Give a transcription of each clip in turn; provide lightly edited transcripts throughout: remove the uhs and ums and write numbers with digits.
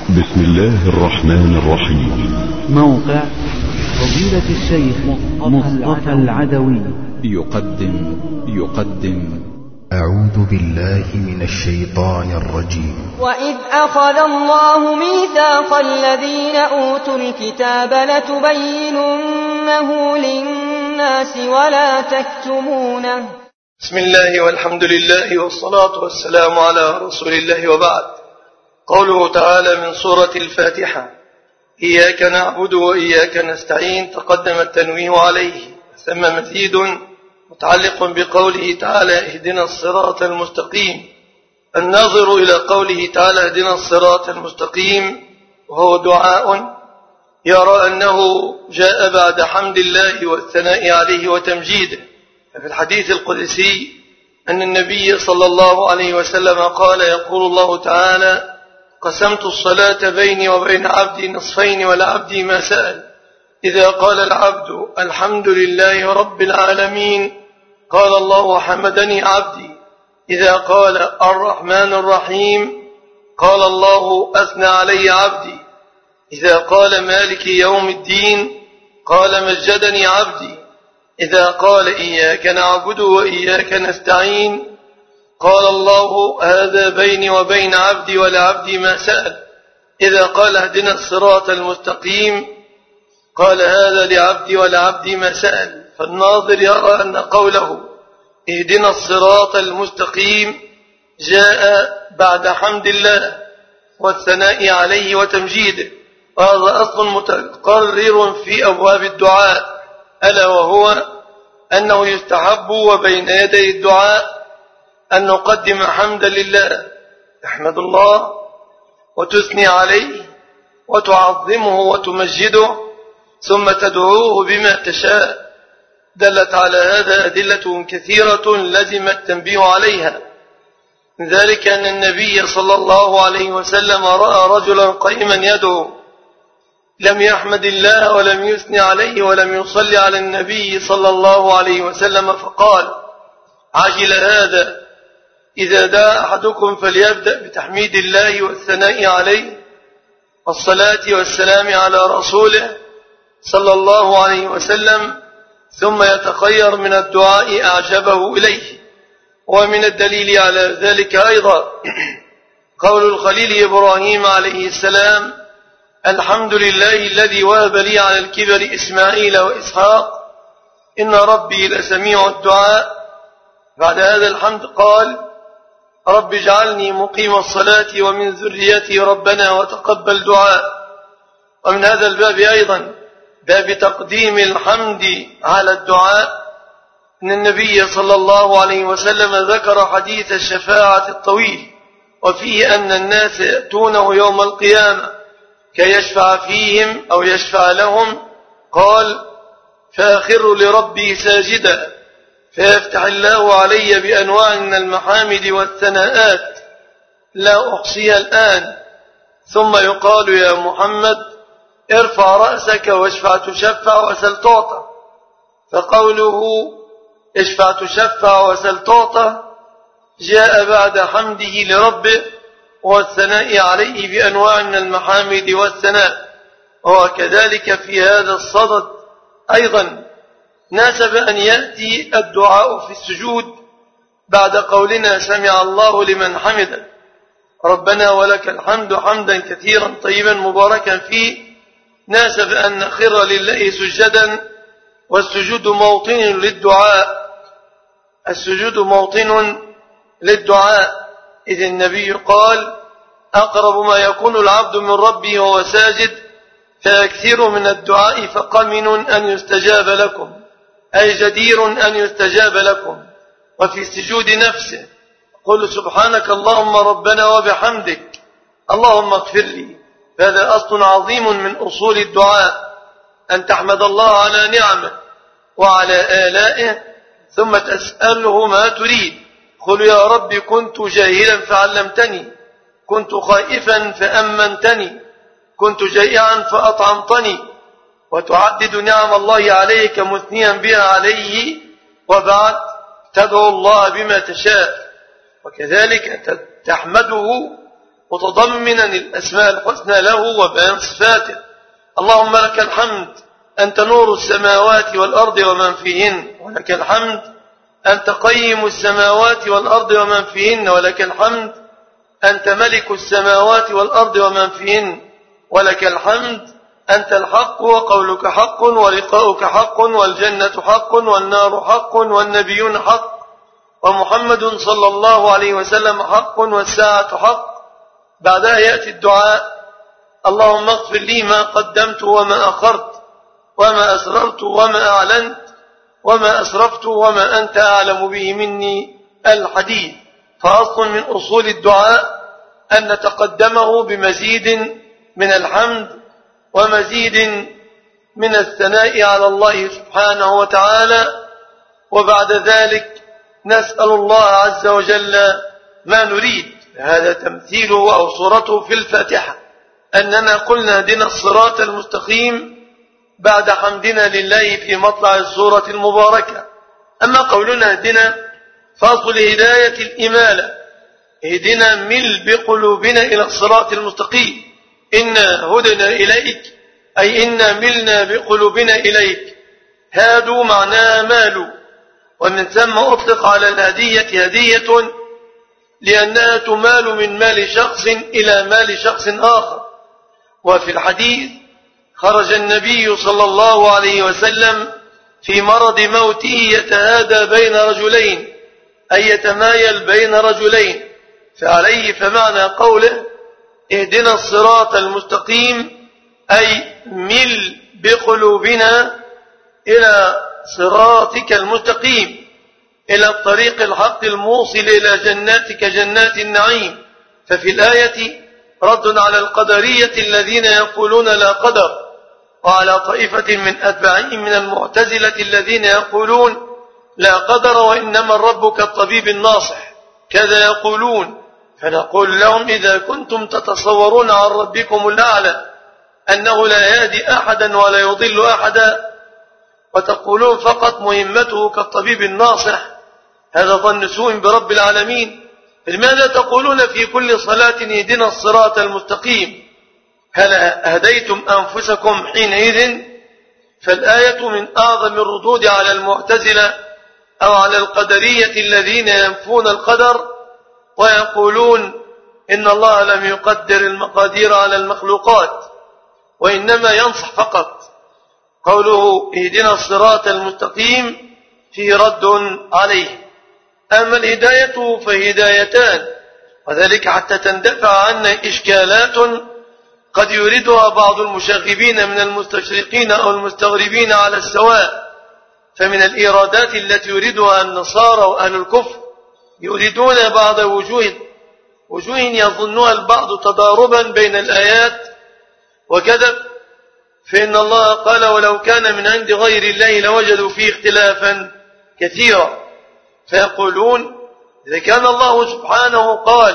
بسم الله الرحمن الرحيم. موقع فضيلة الشيخ مصطفى العدوي يقدم أعوذ بالله من الشيطان الرجيم. وإذ أخذ الله ميثاق الذين أوتوا الكتاب لتبيننه للناس ولا تكتمونه. بسم الله والحمد لله والصلاة والسلام على رسول الله، وبعد. قوله تعالى من سورة الفاتحة: إياك نعبد وإياك نستعين، تقدم التنويه عليه، ثم مزيد متعلق بقوله تعالى اهدنا الصراط المستقيم. الناظر إلى قوله تعالى اهدنا الصراط المستقيم وهو دعاء يرى أنه جاء بعد حمد الله والثناء عليه وتمجيده. ففي الحديث القدسي أن النبي صلى الله عليه وسلم قال: يقول الله تعالى: قسمت الصلاة بيني وبين عبدي نصفين ولعبدي ما سأل. إذا قال العبد الحمد لله رب العالمين قال الله حمدني عبدي. إذا قال الرحمن الرحيم قال الله أثنى علي عبدي. إذا قال مالك يوم الدين قال مجدني عبدي. إذا قال إياك نعبد وإياك نستعين قال الله هذا بيني وبين عبدي ولعبدي ما سأل. إذا قال اهدنا الصراط المستقيم قال هذا لعبدي ولعبدي ما سأل. فالناظر يرى أن قوله اهدنا الصراط المستقيم جاء بعد حمد الله والثناء عليه وتمجيده، وهذا أصل متقرر في أبواب الدعاء، ألا وهو أنه يستحب وبين يدي الدعاء أن نقدم حمدا لله، تحمد الله وتثني عليه وتعظمه وتمجده، ثم تدعوه بما تشاء. دلت على هذا أدلة كثيرة لزم التنبيه عليها، من ذلك أن النبي صلى الله عليه وسلم رأى رجلا قائما يدعو لم يحمد الله ولم يثني عليه ولم يصلي على النبي صلى الله عليه وسلم، فقال: عجل هذا، إذا دعا أحدكم فليبدأ بتحميد الله والثناء عليه والصلاة والسلام على رسوله صلى الله عليه وسلم، ثم يتخير من الدعاء أعجبه إليه. ومن الدليل على ذلك أيضا قول الخليل إبراهيم عليه السلام: الحمد لله الذي وهب لي على الكبر إسماعيل وإسحاق إن ربي لسميع الدعاء. بعد هذا الحمد قال: رب اجعلني مقيم الصلاة ومن ذريتي ربنا وتقبل دعاء. ومن هذا الباب أيضا باب تقديم الحمد على الدعاء، أن النبي صلى الله عليه وسلم ذكر حديث الشفاعة الطويل، وفيه أن الناس يأتونه يوم القيامة كي يشفع فيهم أو يشفع لهم. قال: فأخر لربي ساجدا فيفتح الله علي بأنواع من المحامد والثناءات لا أحصيها الآن، ثم يقال: يا محمد ارفع رأسك واشفع تشفع وسل تعطى. فقوله اشفع تشفع وسل تعطى جاء بعد حمده لربه والثناء عليه بأنواع من المحامد والثناء. وكذلك في هذا الصدد أيضا ناسب أن يأتي الدعاء في السجود بعد قولنا سمع الله لمن حمده ربنا ولك الحمد حمدا كثيرا طيبا مباركا فيه. ناسب أن نخر لله سجدا، والسجود موطن للدعاء، السجود موطن للدعاء، إذ النبي قال: أقرب ما يكون العبد من ربه وهو ساجد فيكثر من الدعاء فقمن أن يستجاب لكم، أي جدير أن يستجاب لكم. وفي السجود نفسه قل سبحانك اللهم ربنا وبحمدك اللهم اغفر لي. فهذا أصل عظيم من أصول الدعاء، أن تحمد الله على نعمه وعلى آلائه ثم تسأله ما تريد. قل يا رب كنت جاهلا فعلمتني، كنت خائفا فأمنتني، كنت جائعا فأطعمتني. وتعدد نعم الله عليك مثنيا بها عليه، وبعد تدعو الله بما تشاء. وكذلك تحمده متضمنا الأسماء الحسنى له وبيان صفاته. اللهم لك الحمد أنت نور السماوات والأرض ومن فيهن، ولك الحمد أنت قيم السماوات والأرض ومن فيهن، ولك الحمد أنت ملك السماوات والأرض ومن فيهن، ولك الحمد أنت الحق وقولك حق ولقاؤك حق والجنة حق والنار حق والنبيون حق ومحمد صلى الله عليه وسلم حق والساعة حق. بعدها يأتي الدعاء: اللهم اغفر لي ما قدمت وما أخرت وما أسررت وما أعلنت وما أسرفت وما أنت أعلم به مني. الحديث. فأصل من أصول الدعاء أن نتقدمه بمزيد من الحمد ومزيد من الثناء على الله سبحانه وتعالى، وبعد ذلك نسأل الله عز وجل ما نريد. هذا تمثيله أو صورته في الفاتحة، أننا قلنا اهدنا الصراط المستقيم بعد حمدنا لله في مطلع السورة المباركة. أما قولنا اهدنا فأصل هداية الإمالة، اهدنا مل بقلوبنا إلى الصراط المستقيم. إنا هدنا إليك أي إنا ملنا بقلوبنا إليك. هادوا معناها مالوا، ومن ثم أطلق على الهدية هدية لأنها تمال من مال شخص إلى مال شخص آخر. وفي الحديث: خرج النبي صلى الله عليه وسلم في مرض موته يتهادى بين رجلين، أي يتمايل بين رجلين. فعليه فمعنى قوله اهدنا الصراط المستقيم أي مل بقلوبنا إلى صراطك المستقيم، إلى الطريق الحق الموصل إلى جناتك جنات النعيم. ففي الآية رد على القدرية الذين يقولون لا قدر، وعلى طائفة من أتباعهم من المعتزلة الذين يقولون لا قدر وإنما الرب كالطبيب الناصح، كذا يقولون. فنقول لهم: إذا كنتم تتصورون عن ربكم الأعلى أنه لا يهدي أحدا ولا يضل أحدا، وتقولون فقط مهمته كالطبيب الناصح، هذا ظن سوء برب العالمين. لماذا تقولون في كل صلاة اهدنا الصراط المستقيم؟ هل هديتم أنفسكم حينئذ؟ فالآية من أعظم الردود على المعتزلة أو على القدرية الذين ينفون القدر ويقولون إن الله لم يقدر المقادير على المخلوقات وإنما ينصح فقط. قوله اهدنا الصراط المستقيم في رد عليه. أما الهداية فهدايتان، وذلك حتى تندفع عنا إشكالات قد يريدها بعض المشاغبين من المستشرقين أو المستغربين على السواء. فمن الإيرادات التي يريدها النصارى وأهل الكفر يريدون بعض وجوه يظنها البعض تضاربا بين الآيات وكذب، فإن الله قال: ولو كان من عند غير الله لوجدوا فيه اختلافا كثيرا. فيقولون: إذا كان الله سبحانه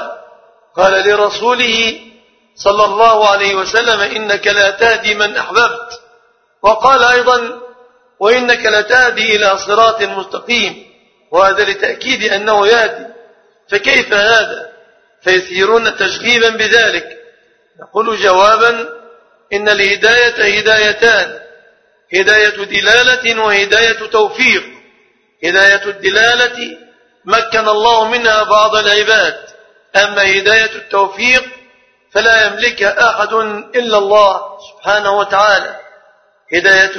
قال لرسوله صلى الله عليه وسلم إنك لا تهدي من أحببت، وقال أيضا: وإنك لتهدي إلى صراط مستقيم، وهذا لتأكيد أنه يهدي، فكيف هذا؟ فيثيرون تشغيبا بذلك. نقول جوابا: إن الهداية هدايتان، هداية دلالة وهداية توفيق. هداية الدلالة مكن الله منها بعض العباد، أما هداية التوفيق فلا يملكها أحد إلا الله سبحانه وتعالى. هداية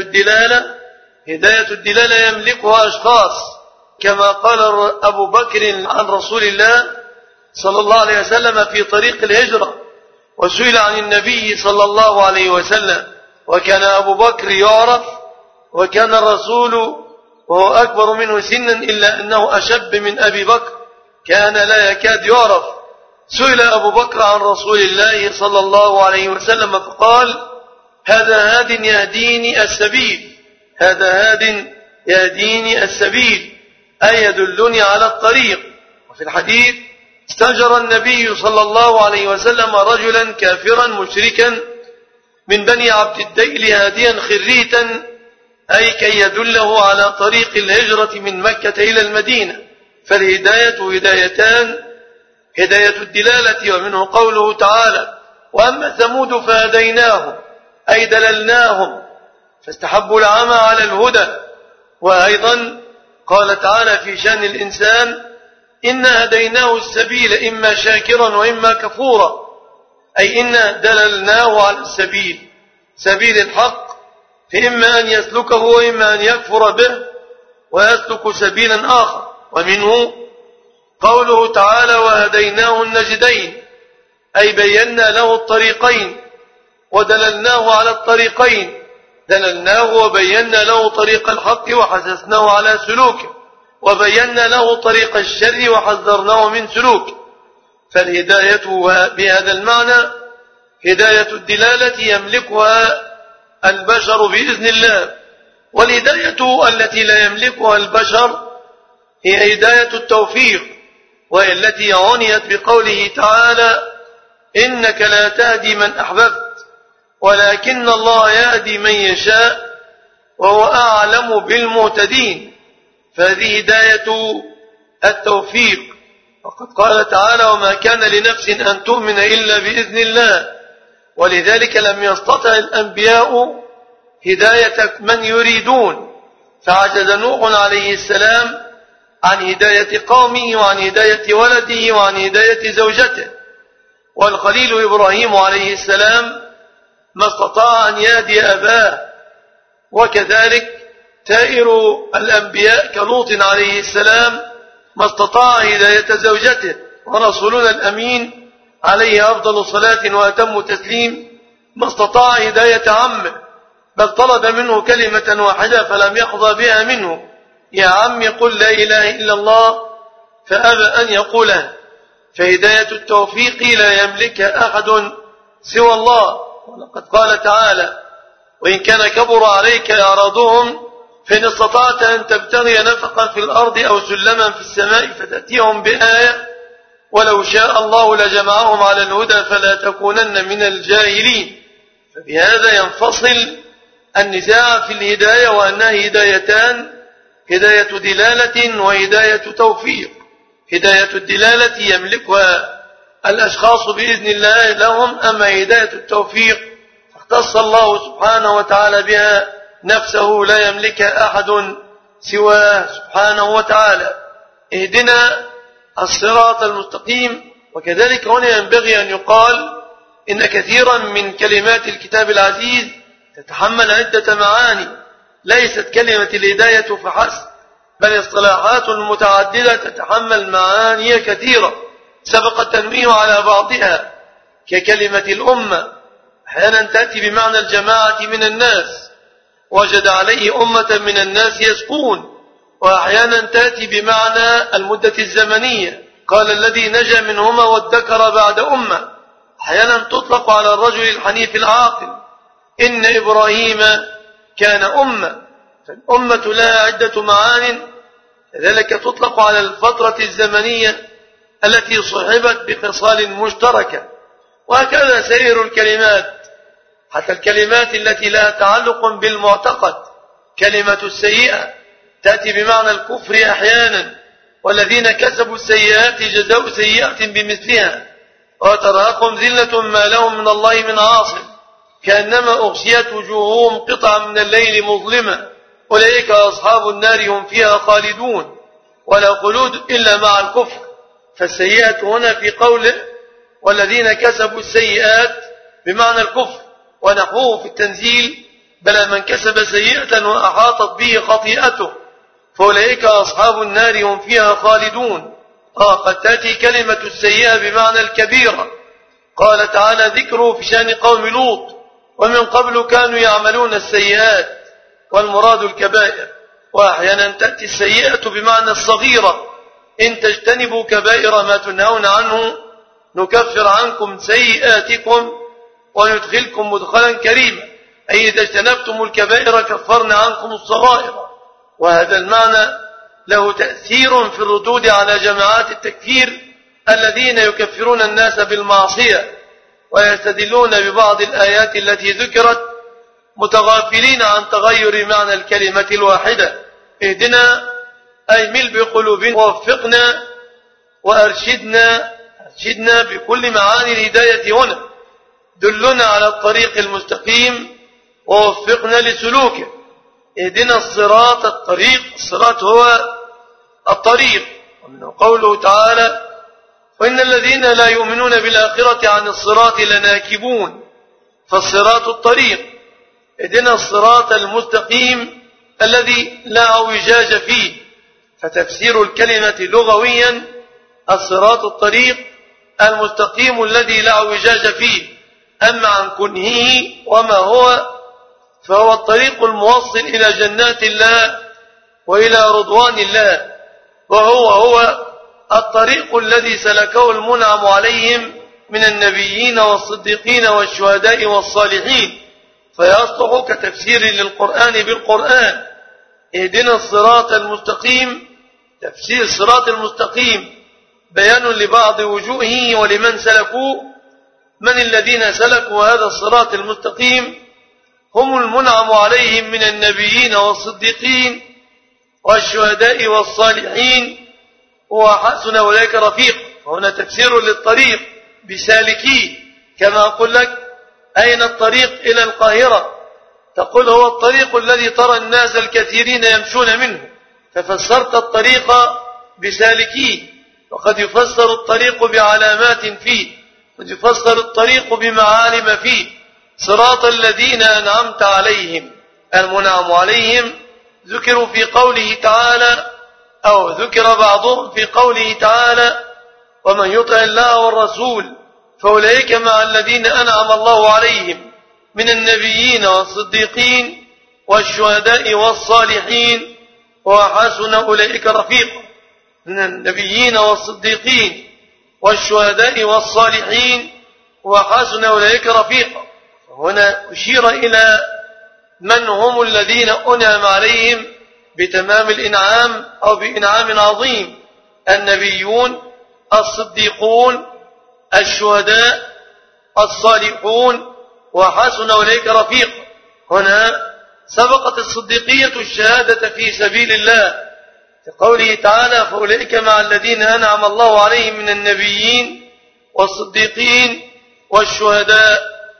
الدلالة يملكها أشخاص، كما قال أبو بكر عن رسول الله صلى الله عليه وسلم في طريق الهجرة، وسئل عن النبي صلى الله عليه وسلم، وكان أبو بكر يعرف، وكان الرسول وهو أكبر منه سنا إلا أنه أشب من أبي بكر، كان لا يكاد يعرف. سئل أبو بكر عن رسول الله صلى الله عليه وسلم فقال: هذا هاد يهديني السبيل، هذا هاد يهديني السبيل، أي يدلني على الطريق. وفي الحديث: استأجر النبي صلى الله عليه وسلم رجلا كافرا مشركا من بني عبد الديل هاديا خريتا، أي كي يدله على طريق الهجرة من مكة إلى المدينة. فالهداية هدايتان، هداية الدلالة، ومنه قوله تعالى: وأما ثمود فهديناهم أي دللناهم فاستحبوا العمى على الهدى. وأيضا قال تعالى في شأن الإنسان: إنا هديناه السبيل إما شاكرا وإما كفورا، أي إنا دللناه على السبيل، سبيل الحق، فإما أن يسلكه وإما أن يكفر به ويسلك سبيلا آخر. ومنه قوله تعالى: وهديناه النجدين، أي بينا له الطريقين ودللناه على الطريقين، دللناه وبينا له طريق الحق وحسسناه على سلوكه، وبينا له طريق الشر وحذرناه من سلوكه. فالهداية بهذا المعنى هداية الدلالة يملكها البشر بإذن الله، والهداية التي لا يملكها البشر هي هداية التوفيق، وهي التي عنيت بقوله تعالى: إنك لا تهدي من أحببت ولكن الله يهدي من يشاء وهو أعلم بالمهتدين. فهذه هداية التوفيق. وقد قال تعالى: وما كان لنفس أن تؤمن إلا بإذن الله، ولذلك لم يستطع الأنبياء هداية من يريدون، فعجز نوح عليه السلام عن هداية قومه وعن هداية ولده وعن هداية زوجته، والخليل إبراهيم عليه السلام ما استطاع أن يهدي أباه، وكذلك سائر الأنبياء كلوط عليه السلام ما استطاع هداية زوجته، ورسولنا الأمين عليه أفضل الصلاة وأتم تسليم ما استطاع هداية عمه، بل طلب منه كلمة واحدة فلم يحظى بها منه: يا عم قل لا إله إلا الله، فأبى أن يقولها. فهداية التوفيق لا يملك أحد سوى الله. ولقد قال تعالى: وإن كان كبر عليك إعراضهم فإن استطعت أن تبتغي نفقا في الأرض أو سلما في السماء فتأتيهم بآية ولو شاء الله لجمعهم على الهدى فلا تكونن من الجاهلين. فبهذا ينفصل النزاع في الهداية، وأنها هدايتان: هداية دلالة وهداية توفيق. هداية الدلالة يملكها الأشخاص بإذن الله لهم، أما هداية التوفيق اختص الله سبحانه وتعالى بها نفسه، لا يملك أحد سواه سبحانه وتعالى. اهدنا الصراط المستقيم. وكذلك هنا ينبغي أن يقال إن كثيرا من كلمات الكتاب العزيز تتحمل عدة معاني، ليست كلمة الهداية فحسب، بل اصطلاحات متعددة تتحمل معاني كثيرة سبق التنويه على بعضها، ككلمة الأمة، أحيانا تأتي بمعنى الجماعة من الناس، وجد عليه أمة من الناس يسقون، وأحيانا تأتي بمعنى المدة الزمنية، قال الذي نجا منهما وادكر بعد أمة. أحيانا تطلق على الرجل الحنيف العاقل: إن إبراهيم كان أمة. فالأمة لها عدة معان، كذلك تطلق على الفترة الزمنية التي صحبت بخصال مشتركة. وهكذا سائر الكلمات، حتى الكلمات التي لها تعلق بالمعتقد. كلمة السيئة تأتي بمعنى الكفر أحيانا: والذين كسبوا السيئات جزاء سيئة بمثلها وترهقهم ذلة ما لهم من الله من عاصم كأنما أغشيت وجوههم قطعا من الليل مظلمة أولئك أصحاب النار هم فيها خالدون ولا خلود إلا مع الكفر. فالسيئة هنا في قوله والذين كسبوا السيئات بمعنى الكفر، ونحوه في التنزيل: بل من كسب سيئة وأحاطت به خطيئته فأولئك أصحاب النار هم فيها خالدون. قد تأتي كلمة السيئة بمعنى الكبيرة، قال تعالى ذكره في شأن قوم لوط: ومن قبل كانوا يعملون السيئات، والمراد الكبائر. وأحيانا تأتي السيئة بمعنى الصغيرة: إن تجتنبوا كبائر ما تنهون عنه نكفر عنكم سيئاتكم وندخلكم مدخلا كريما، أي إذا اجتنبتم الكبائر كفرنا عنكم الصغائر. وهذا المعنى له تأثير في الردود على جماعات التكفير الذين يكفرون الناس بالمعصية ويستدلون ببعض الآيات التي ذكرت متغافلين عن تغير معنى الكلمة الواحدة. اهدنا أي مل بقلوبنا ووفقنا وأرشدنا أرشدنا بكل معاني الهداية هنا، دلنا على الطريق المستقيم ووفقنا لسلوكه. اهدنا الصراط الطريق، الصراط هو الطريق. ومن قوله تعالى: وإن الذين لا يؤمنون بالآخرة عن الصراط لناكبون، فالصراط الطريق. اهدنا الصراط المستقيم الذي لا اعوجاج فيه، فتفسير الكلمة لغويا الصراط الطريق المستقيم الذي لا اعوجاج فيه. أما عن كنهه وما هو فهو الطريق الموصل إلى جنات الله وإلى رضوان الله، وهو الطريق الذي سلكه المنعم عليهم من النبيين والصديقين والشهداء والصالحين، فيصلح كتفسير للقرآن بالقرآن. اهدنا الصراط المستقيم، تفسير الصراط المستقيم بيان لبعض وجوهه ولمن سلكوه. من الذين سلكوا هذا الصراط المستقيم؟ هم المنعم عليهم من النبيين والصديقين والشهداء والصالحين، وحسن أولئك رفيق. هنا تفسير للطريق بسالكيه، كما أقول لك: أين الطريق إلى القاهرة؟ تقول: هو الطريق الذي ترى الناس الكثيرين يمشون منه، ففسرت الطريق بسالكيه. وقد يفسر الطريق بعلامات فيه، قد يفسر الطريق بمعالم فيه. صراط الذين أنعمت عليهم، المنعم عليهم ذكروا في قوله تعالى، أو ذكر بعضهم في قوله تعالى: ومن يطع الله والرسول فأولئك مع الذين أنعم الله عليهم من النبيين والصديقين والشهداء والصالحين وحسن أولئك رفيقا. من النبيين والصديقين والشهداء والصالحين وحسن أولئك رفيقا. هنا أشير إلى من هم الذين أنعم عليهم بتمام الإنعام أو بإنعام عظيم: النبيون، الصديقون، الشهداء، الصالحون، وحسن أولئك رفيقا. هنا سبقت الصديقية الشهادة في سبيل الله في قوله تعالى: فأولئك مع الذين أنعم الله عليهم من النبيين والصديقين والشهداء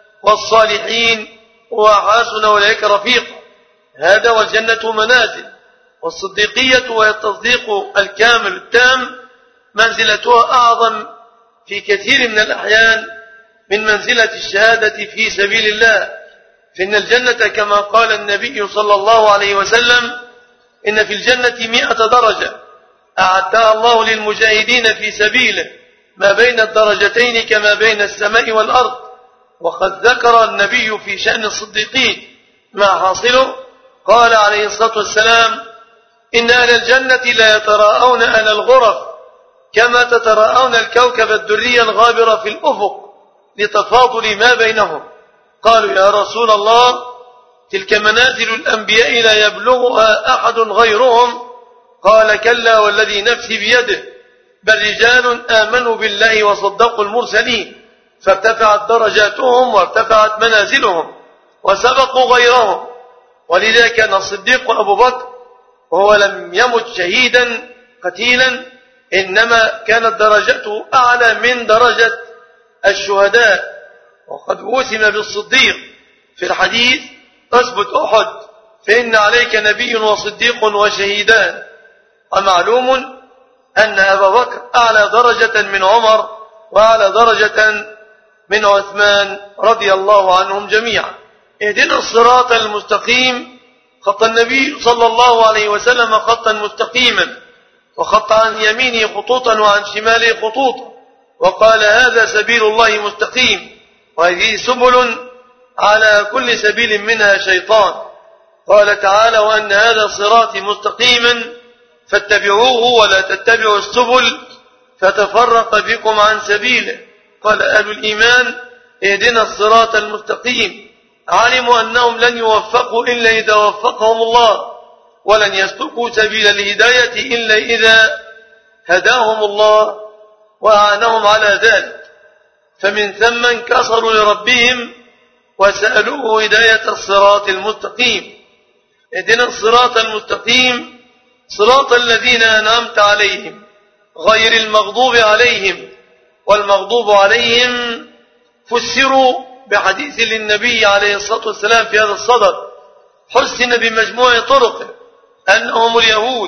والصالحين وحسن أولئك رفيقا. هذا والجنة منازل. والصديقية وهي التصديق الكامل التام منزلتها أعظم في كثير من الأحيان من منزلة الشهادة في سبيل الله. فإن الجنة كما قال النبي صلى الله عليه وسلم: إن في الجنة 100 درجة أعدها الله للمجاهدين في سبيله، ما بين الدرجتين كما بين السماء والأرض. وقد ذكر النبي في شأن الصديقين ما حاصله، قال عليه الصلاة والسلام: إن أهل الجنة لا يتراءون أهل الغرف كما تتراءون الكوكب الدري الغابر في الأفق لتفاضل ما بينهم. قالوا: يا رسول الله، تلك منازل الأنبياء لا يبلغها أحد غيرهم. قال: كلا والذي نفسي بيده، بل رجال آمنوا بالله وصدقوا المرسلين، فارتفعت درجاتهم وارتفعت منازلهم وسبقوا غيرهم. ولذا كان الصديق أبو بكر وهو لم يمت شهيدا قتيلا، إنما كانت درجته أعلى من درجة الشهداء. وقد وسم بالصديق في الحديث: أثبت أحد فإن عليك نبي وصديق وشهيدان. ومعلوم أن أبا بكر أعلى درجة من عمر وأعلى درجة من عثمان رضي الله عنهم جميعا. اهدنا الصراط المستقيم. خط النبي صلى الله عليه وسلم خطا مستقيما، وخط عن يمينه خطوطا وعن شماله خطوطا، وقال: هذا سبيل الله مستقيم، وهذه سبل على كل سبيل منها شيطان. قال تعالى: وأن هذا صراطي مستقيما فاتبعوه ولا تتبعوا السبل فتفرق بكم عن سبيله. قال أهل الإيمان: اهدنا الصراط المستقيم. علموا أنهم لن يوفقوا إلا إذا وفقهم الله، ولن يسلكوا سبيل الهداية إلا إذا هداهم الله وأعانهم على ذلك. فمن ثم انكسروا لربهم وسألوه هداية الصراط المستقيم. اهدنا الصراط المستقيم صراط الذين أنعمت عليهم غير المغضوب عليهم والمغضوب عليهم فسروا بحديث للنبي عليه الصلاة والسلام في هذا الصدد حسن بمجموع طرق أنهم اليهود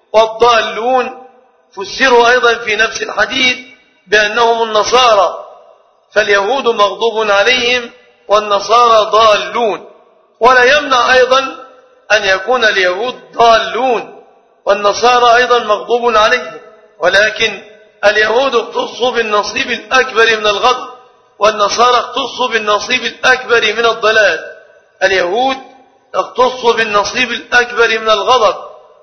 والضالون، فسروا أيضا في نفس الحديث بأنهم النصارى، فاليهود مغضوب عليهم والنصارى ضالون. ولا يمنع أيضا أن يكون اليهود ضالون والنصارى أيضا مغضوب عليهم، ولكن اليهود اختصوا بالنصيب الأكبر من الغضب، والنصارى اختصوا بالنصيب الأكبر من الضلال. اليهود اختصوا بالنصيب الأكبر من الغضب،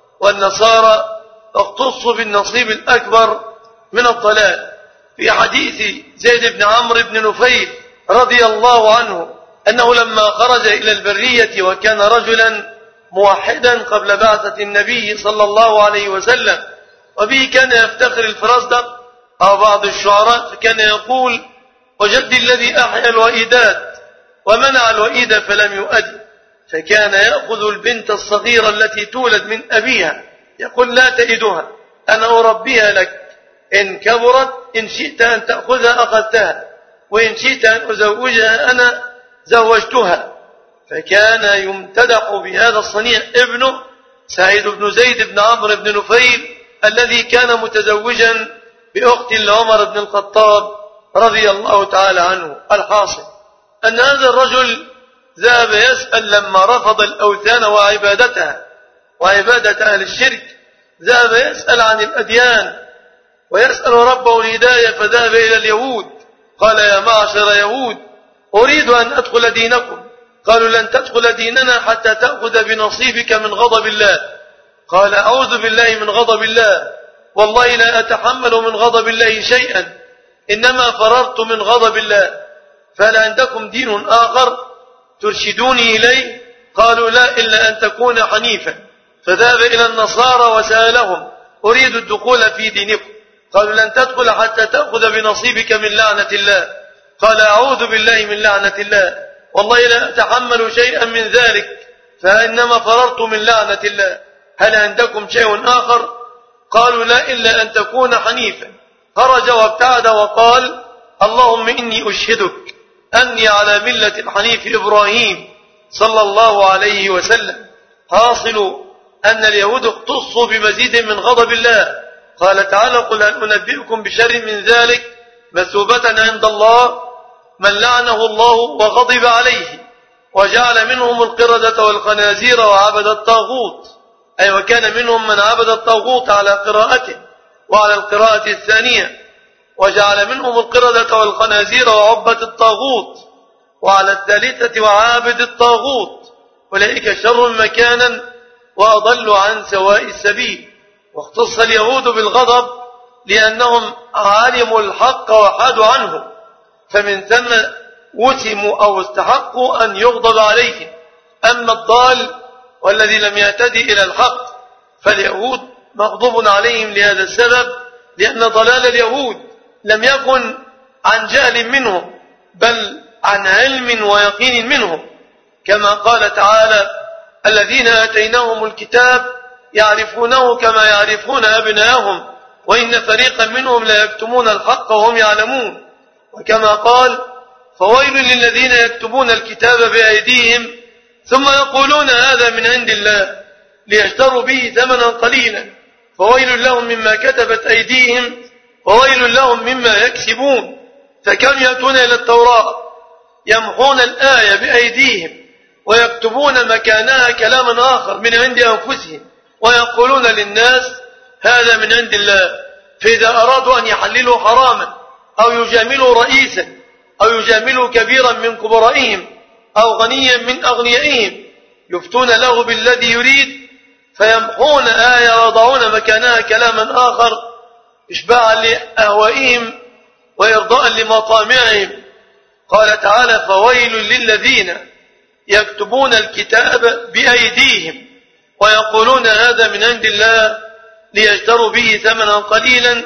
والنصارى اختصوا بالنصيب الأكبر من الضلال. في حديث زيد بن عمرو بن نفيل رضي الله عنه أنه لما خرج إلى البرية وكان رجلا موحدا قبل بعثة النبي صلى الله عليه وسلم، وبه كان يفتخر الفرزدق أو بعض الشعراء، فكان يقول: وجدي الذي أحيا الوئيدات ومنع الوئيد فلم يؤد، فكان يأخذ البنت الصغيرة التي تولد من أبيها يقول: لا تئدها، أنا أربيها لك، إن كبرت إن شئت أن تأخذها أخذتها، وإن شئت أن أزوجها أنا زوجتها. فكان يمتدح بهذا الصنيع ابنه سعيد بن زيد بن عمرو بن نفيل الذي كان متزوجا بأخت لعمر بن الخطاب رضي الله تعالى عنه. الحاصل أن هذا الرجل ذهب يسأل لما رفض الأوثان وعبادتها وعبادة أهل الشرك، ذهب يسأل عن الأديان ويسأل ربه الهداية، فذهب إلى اليهود قال: يا معشر يهود، أريد أن أدخل دينكم. قالوا: لن تدخل ديننا حتى تأخذ بنصيبك من غضب الله. قال: أعوذ بالله من غضب الله، والله لا أتحمل من غضب الله شيئا، إنما فررت من غضب الله، فهل عندكم دين آخر ترشدوني إليه؟ قالوا: لا، إلا أن تكون حنيفا. فذهب إلى النصارى وسألهم: أريد الدخول في دينكم. قالوا: لن تدخل حتى تأخذ بنصيبك من لعنة الله. قال: أعوذ بالله من لعنة الله، والله لا أتحمل شيئا من ذلك، فإنما فررت من لعنة الله، هل عندكم شيء آخر؟ قالوا: لا، إلا أن تكون حنيفا. خرج وابتعد وقال: اللهم إني أشهدك أني على ملة الحنيف إبراهيم صلى الله عليه وسلم. حاصل أن اليهود اختصوا بمزيد من غضب الله. قال تعالى: قل هل أنبئكم بشر من ذلك مثوبة عند الله من لعنه الله وغضب عليه وجعل منهم القردة والخنازير وعبد الطاغوت، أي وكان منهم من عبد الطاغوت على قراءته، وعلى القراءة الثانية وجعل منهم القردة والخنازير وعبد الطاغوت، وعلى الثالثة وعابد الطاغوت، أولئك شر مكانا وأضل عن سواء السبيل. واختص اليهود بالغضب لأنهم علموا الحق وحادوا عنه، فمن ثم وسموا أو استحقوا أن يغضب عليهم. أما الضال والذي لم يهتدي إلى الحق فاليهود مغضوب عليهم لهذا السبب، لأن ضلال اليهود لم يكن عن جهل منهم بل عن علم ويقين منهم، كما قال تعالى: الذين آتيناهم الكتاب يعرفونه كما يعرفون أبناءهم وإن فريقا منهم لا يكتمون الحق وهم يعلمون. وكما قال: فويل للذين يكتبون الكتاب بأيديهم ثم يقولون هذا من عند الله ليشتروا به ثمنا قليلا فويل لهم مما كتبت أيديهم وويل لهم مما يكسبون. فكم يأتون إلى التوراة يمحون الآية بأيديهم ويكتبون مكانها كلاما آخر من عند أنفسهم ويقولون للناس هذا من عند الله. فإذا أرادوا أن يحللوا حراما أو يجاملوا رئيسا أو يجاملوا كبيرا من كبرائهم أو غنيا من أغنيائهم يفتون له بالذي يريد فيمحون آية ويضعون مكانها كلاما آخر إشباعا لأهوائهم وإرضاء لمطامعهم. قال تعالى: فويل للذين يكتبون الكتاب بأيديهم ويقولون هذا من عند الله ليشتروا به ثمنا قليلا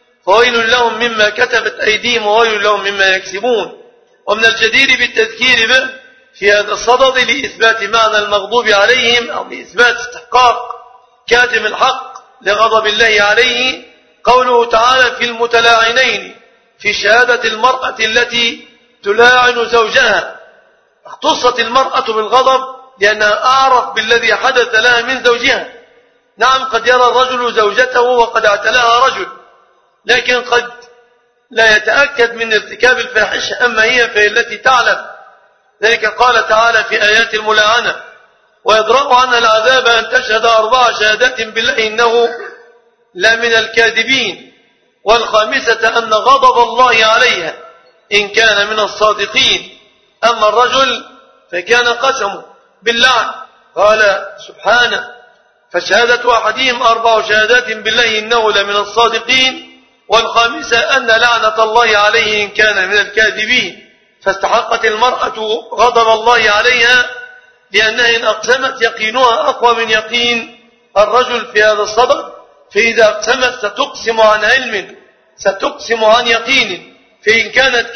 فويل لهم مما كتبت أيديهم وويل لهم مما يكسبون. ومن الجدير بالتذكير به في هذا الصدد لإثبات معنى المغضوب عليهم أو لإثبات استحقاق كاتم الحق لغضب الله عليه قوله تعالى: في المتلاعنين في شهادة المرأة التي تلاعن زوجها. اختصت المرأة بالغضب لأنها أعرف بالذي حدث لها من زوجها. نعم، قد يرى الرجل زوجته وقد اعتلاها رجل، لكن قد لا يتأكد من ارتكاب الفاحشة، أما هي فهي التي تعلم. ذلك قال تعالى في آيات الملاعنة: ويدرأ عنها العذاب أن تشهد 4 شهادات بالله إنه لمن الكاذبين، والخامسة أن غضب الله عليها إن كان من الصادقين. أما الرجل فكان قسمه باللعن. قال سبحانه: فشهادة أحدهم 4 شهادات بالله إنه لمن الصادقين، والخامسة أن لعنة الله عليه إن كان من الكاذبين. فاستحقت المرأة غضب الله عليها لأنها إن أقسمت يقينها أقوى من يقين الرجل في هذا الصدد، فإذا أقسمت ستقسم عن علم، ستقسم عن يقين. فإن كانت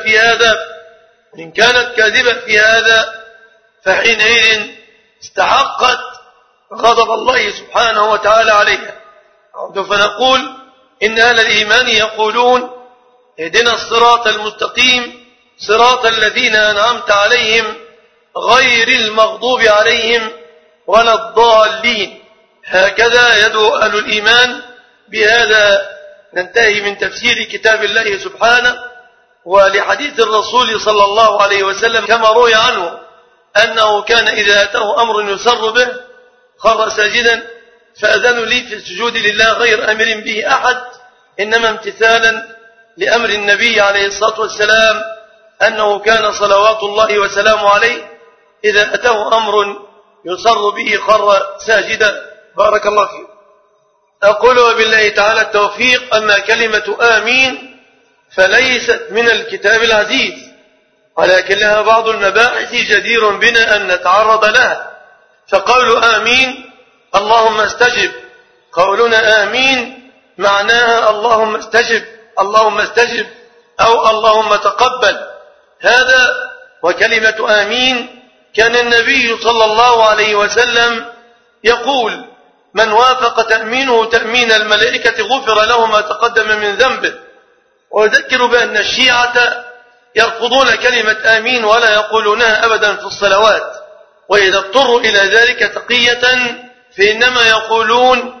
كاذبة في هذا فحينئذ استحقت غضب الله سبحانه وتعالى عليها. فنقول إن أهل الإيمان يقولون: اهدنا الصراط المستقيم صراط الذين أنعمت عليهم غير المغضوب عليهم ولا الضالين. هكذا يدعو أهل الإيمان. بهذا ننتهي من تفسير كتاب الله سبحانه ولحديث الرسول صلى الله عليه وسلم، كما روي عنه أنه كان إذا أتاه أمر يسر به خر ساجدا، فأذنوا لي في السجود لله غير أمر به أحد، إنما امتثالا لأمر النبي عليه الصلاة والسلام أنه كان صلوات الله وسلامه عليه إذا أتاه أمر يسر به خر ساجدا. بارك الله فيك. أقول وبالله تعالى التوفيق. أما كلمة آمين فليست من الكتاب العزيز، ولكن لها بعض المباحث جدير بنا أن نتعرض لها. فقول آمين اللهم استجب، قولنا آمين معناها اللهم استجب، اللهم استجب أو اللهم تقبل. هذا. وكلمة آمين كان النبي صلى الله عليه وسلم يقول: من وافق تأمينه تأمين الملائكة غفر له ما تقدم من ذنبه. وأذكر بأن الشيعة يرفضون كلمة آمين ولا يقولونها أبدا في الصلوات، وإذا اضطروا إلى ذلك تقية فإنما يقولون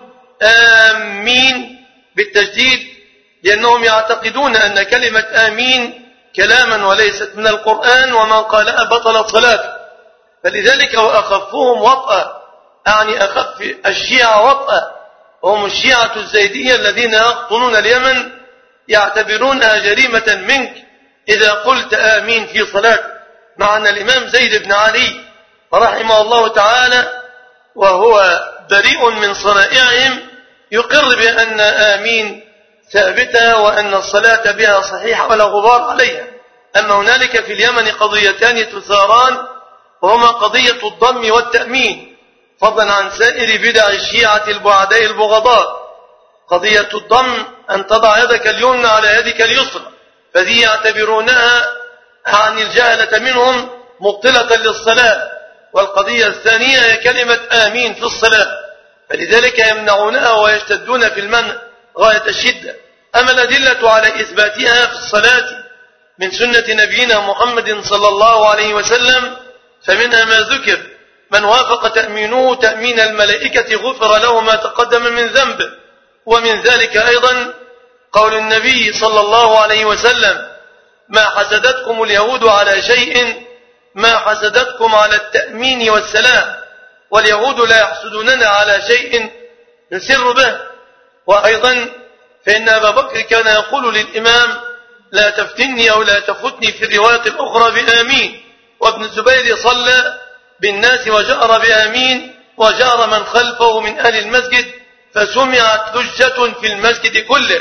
آمين بالتجديد، لأنهم يعتقدون أن كلمة آمين كلاما وليست من القرآن، ومن قالها بطلت صلاته. فلذلك وأخفهم وطأ، أعني أخف الشيعة وطأ، وهم الشيعة الزيدية الذين يقطنون اليمن، يعتبرونها جريمة منك إذا قلت آمين في صلاة. مع أن الإمام زيد بن علي رحمه الله تعالى وهو بريء من صنائعهم يقر بأن آمين ثابتة وأن الصلاة بها صحيحة ولا غبار عليها. أما هنالك في اليمن قضيتان تثاران، وهما قضية الضم والتأمين، فضلا عن سائر بدع الشيعة البعداء البغضاء. قضية الضم أن تضع يدك اليمنى على يدك اليسرى، فذي يعتبرونها عن الجهلة منهم مبطلة للصلاة. والقضية الثانية هي كلمة آمين في الصلاة، فلذلك يمنعونها ويشتدون في المنع غاية الشدة. أما الأدلة على إثباتها في الصلاة من سنة نبينا محمد صلى الله عليه وسلم، فمنها ما ذكر: من وافق تأمينه تأمين الملائكة غفر له ما تقدم من ذنبه. ومن ذلك أيضا قول النبي صلى الله عليه وسلم: ما حسدتكم اليهود على شيء ما حسدتكم على التأمين والسلام، واليهود لا يحسدوننا على شيء نسر به. وأيضا فإن أبا بكر كان يقول للإمام: لا تفتني أو لا تفتني في الرواية الأخرى بآمين. وابن الزبير صلى بالناس وجأر بآمين، وجأر من خلفه من أهل المسجد، فسمعت لجة في المسجد كله.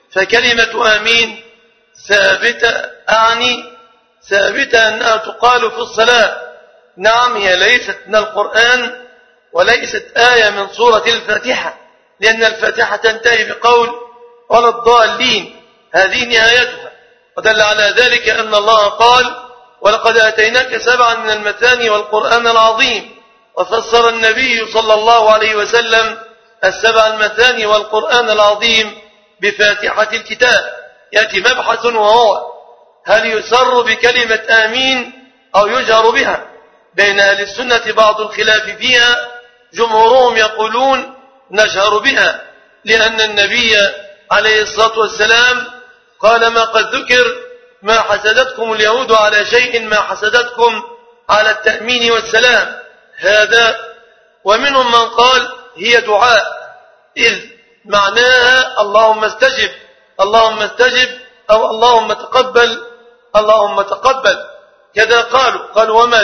فكلمة آمين ثابتة، أعني ثابتة أنها تقال في الصلاة. نعم، هي ليست من القرآن وليست آية من سورة الفاتحة، لأن الفاتحة تنتهي بقول ولا الضالين، هذه نهايتها. ودل على ذلك أن الله قال: ولقد آتيناك 7 من المثاني والقرآن العظيم. وفسر النبي صلى الله عليه وسلم 7 المثاني والقرآن العظيم بفاتحة الكتاب. يأتي مبحث وهو هل يسر بكلمة آمين أو يجهر بها؟ بين أهل السنة بعض الخلاف فيها، جمهورهم يقولون نجهر بها، لأن النبي عليه الصلاة والسلام قال ما قد ذكر ما حسدتكم اليهود على شيء ما حسدتكم على التأمين والسلام هذا. ومنهم من قال هي دعاء، إذ معناها اللهم استجب اللهم استجب أو اللهم تقبل اللهم تقبل. كذا قالوا وما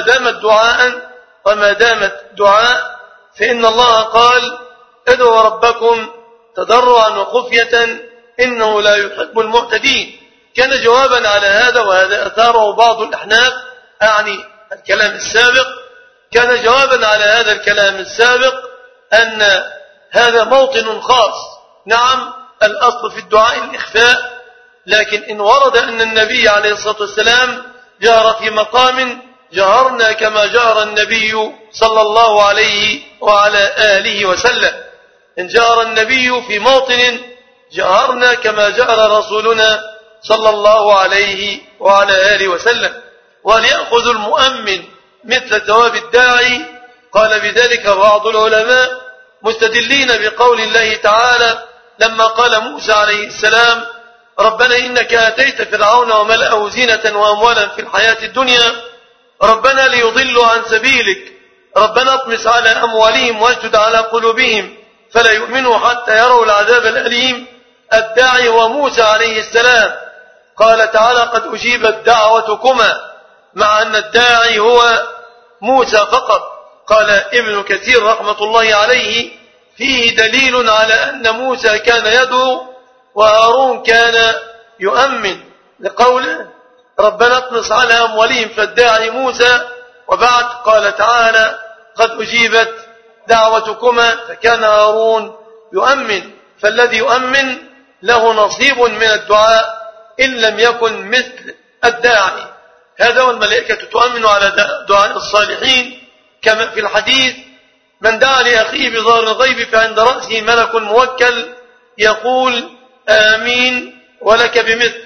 دامت دعاء فإن الله قال ادعوا ربكم تضرعا وخفية إنه لا يحب المعتدين. كان جوابا على هذا، وهذا أثاره بعض الأحناف أعني الكلام السابق، كان جوابا على هذا الكلام السابق أن هذا موطن خاص. نعم الأصل في الدعاء الإخفاء، لكن إن ورد أن النبي عليه الصلاة والسلام جهر في مقام جهرنا كما جهر النبي صلى الله عليه وعلى آله وسلم. إن جهر النبي في موطن جهرنا كما جهر رسولنا صلى الله عليه وعلى آله وسلم. وليأخذ المؤمن مثل ثواب الداعي، قال بذلك بعض العلماء مستدلين بقول الله تعالى لما قال موسى عليه السلام ربنا إنك آتيت فرعون وملأه زينة وأموالا في الحياة الدنيا ربنا ليضلوا عن سبيلك ربنا اطمس على أموالهم واشدد على قلوبهم فلا يؤمنوا حتى يروا العذاب الأليم. الداعي هو موسى عليه السلام. قال تعالى قد أجيبت دعوتكما، مع أن الداعي هو موسى فقط. قال ابن كثير رحمة الله عليه فيه دليل على أن موسى كان يدعو وهارون كان يؤمن، لقوله ربنا اطمس على أموالهم فالداعي موسى، وبعد قال تعالى قد أجيبت دعوتكما فكان هارون يؤمن. فالذي يؤمن له نصيب من الدعاء إن لم يكن مثل الداعي. هذا والملائكة تؤمن على دعاء الصالحين، كما في الحديث من دعا لأخيه بظاهر الغيب فعند رأسه ملك موكل يقول آمين ولك بمثل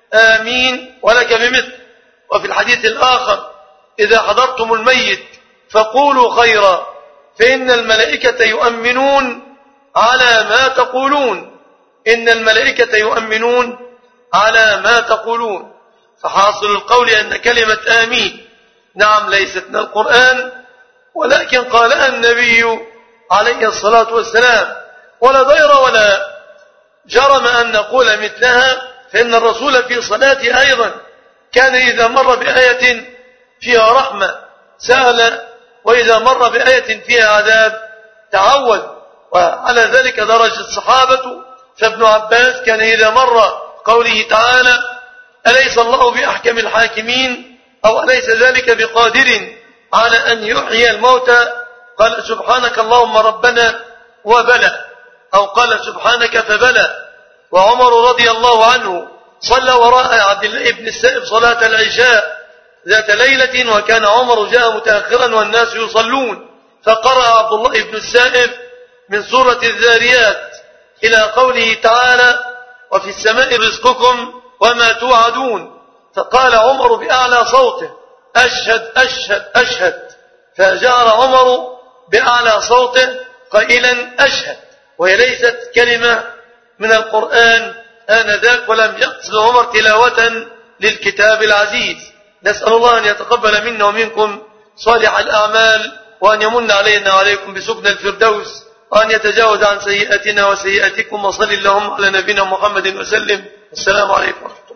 آمين ولك بمثل. وفي الحديث الآخر إذا حضرتم الميت فقولوا خيرا فإن الملائكة يؤمنون على ما تقولون إن الملائكة يؤمنون على ما تقولون. فحاصل القول أن كلمة آمين نعم ليست من القرآن، ولكن قالها النبي عليه الصلاة والسلام، ولا ضير ولا جرم أن نقول مثلها، فإن الرسول في صلاته أيضا كان إذا مر بآية فيها رحمة سأل، وإذا مر بآية فيها عذاب تعوذ. وعلى ذلك درج الصحابة. فابن عباس كان إذا مر قوله تعالى أليس الله بأحكم الحاكمين أو أليس ذلك بقادر على أن يحيي الموتى قال سبحانك اللهم ربنا وبلى، أو قال سبحانك فبلى. وعمر رضي الله عنه صلى وراء عبد الله بن السائب صلاة العشاء ذات ليلة، وكان عمر جاء متأخرا والناس يصلون، فقرأ عبد الله بن السائب من سورة الذاريات إلى قوله تعالى وفي السماء رزقكم وما توعدون، فقال عمر بأعلى صوته أشهد أشهد أشهد، فجار عمر بأعلى صوته قائلا أشهد، وهي ليست كلمة من القرآن آنذاك، ولم يقصد عمر تلاوة للكتاب العزيز. نسأل الله أن يتقبل منا ومنكم صالح الأعمال، وأن يمن علينا وعليكم بسكن الفردوس، وأن يتجاوز عن سيئاتنا وسيئاتكم، وصل اللهم على نبينا محمد وسلم. السلام عليكم.